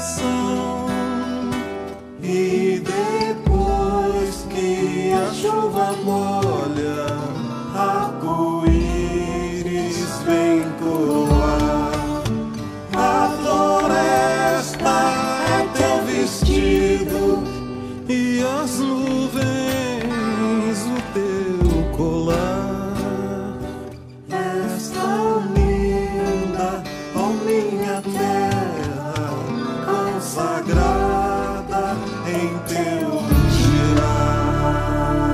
coração. E depois que a chuva molha, arco-íris vem coroar. A floresta é teu vestido e as nuvens o teu colar. És tão linda, ó minha terra, consagrada em teu girar.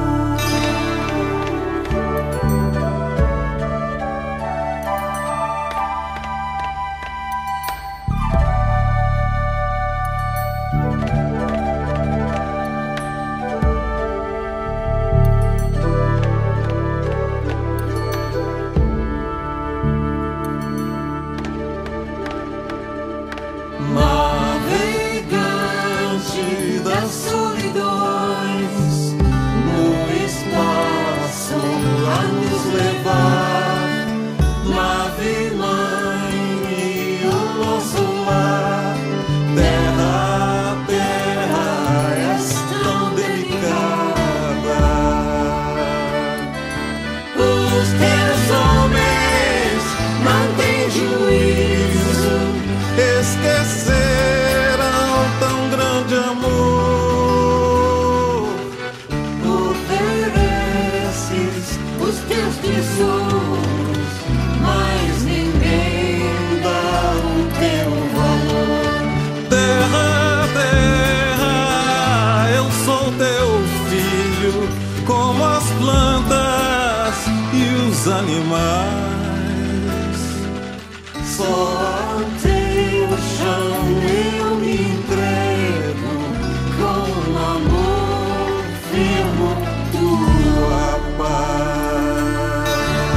Navegante das solidões, no espaço a nos levar, nave mãe e o nosso lar. Terra, terra, és tão delicada. Os teus homens não têm juízo, esqueceram tão grande amor. Ofereces os teus tesouros, mas ninguém dá o teu valor. Terra, terra, eu sou teu filho, como as plantas e os animais. Só ao teu chão eu me entrego, com amor firmo tua paz.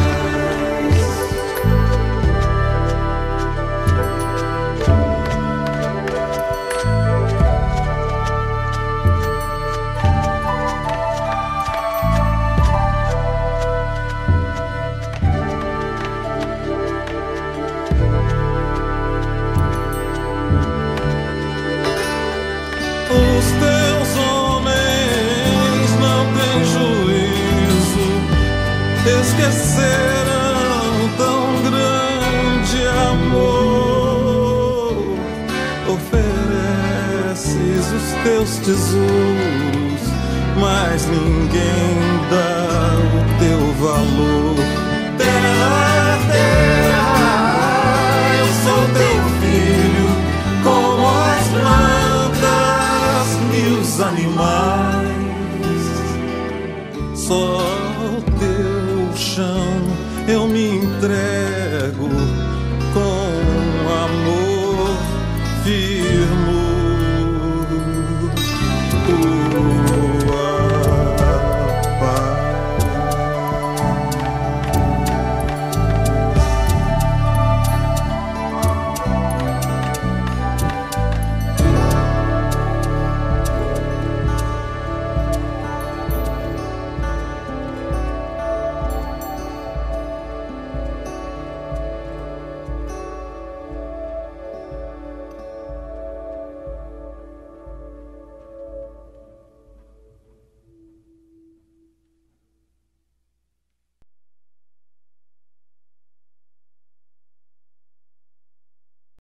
Os teus homens não têm juízo, esqueceram tão grande amor. Ofereces os teus tesouros, mas ninguém dá o teu valor. Terra, terra, eu sou teu filho, como as plantas e os animais. Só ao teu chão eu me entrego,